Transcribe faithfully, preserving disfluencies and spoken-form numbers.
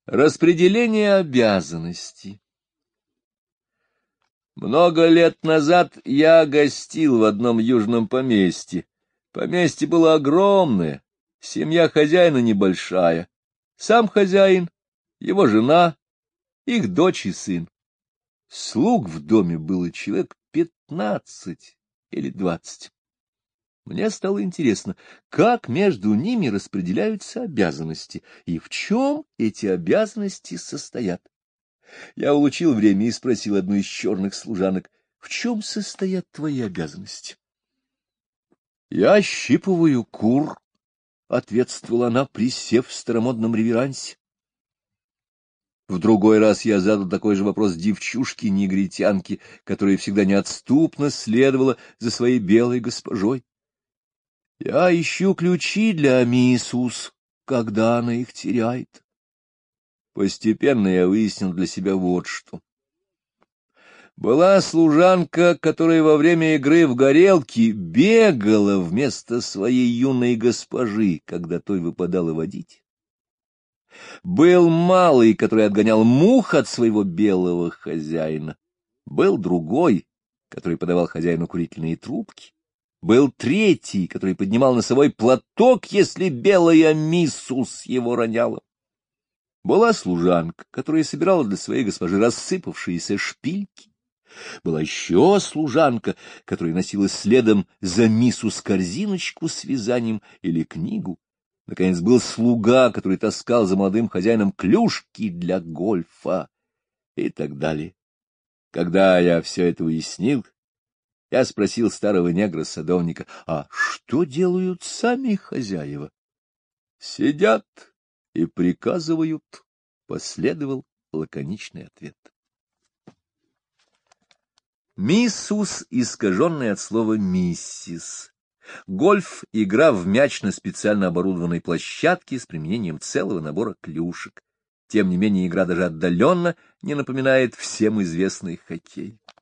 Распределение обязанностей. Много лет назад я гостил в одном южном поместье. Поместье было огромное, семья хозяина небольшая. Сам хозяин, его жена, их дочь и сын. Слуг в доме было человек пятнадцать или двадцать. Мне стало интересно, как между ними распределяются обязанности и в чем эти обязанности состоят. Я улучил время и спросил одну из черных служанок: в чем состоят твои обязанности? — Я ощипываю кур, — ответствовала она, присев в старомодном реверансе. В другой раз я задал такой же вопрос девчушке-негритянке, которая всегда неотступно следовала за своей белой госпожой. — Я ищу ключи для миссус, когда она их теряет. Постепенно я выяснил для себя вот что. Была служанка, которая во время игры в горелки бегала вместо своей юной госпожи, когда той выпадало водить. Был малый, который отгонял мух от своего белого хозяина. Был другой, который подавал хозяину курительные трубки. Был третий, который поднимал носовой платок, если белая миссус его роняла. Была служанка, которая собирала для своей госпожи рассыпавшиеся шпильки. Была еще служанка, которая носила следом за миссус корзиночку с вязанием или книгу. Наконец, был слуга, который таскал за молодым хозяином клюшки для гольфа и так далее. Когда я все это уяснил, я спросил старого негра-садовника: а что делают сами хозяева? — Сидят и приказывают, — последовал лаконичный ответ. Миссус, искаженный от слова «миссис». Гольф — игра в мяч на специально оборудованной площадке с применением целого набора клюшек. Тем не менее, игра даже отдаленно не напоминает всем известный хоккей.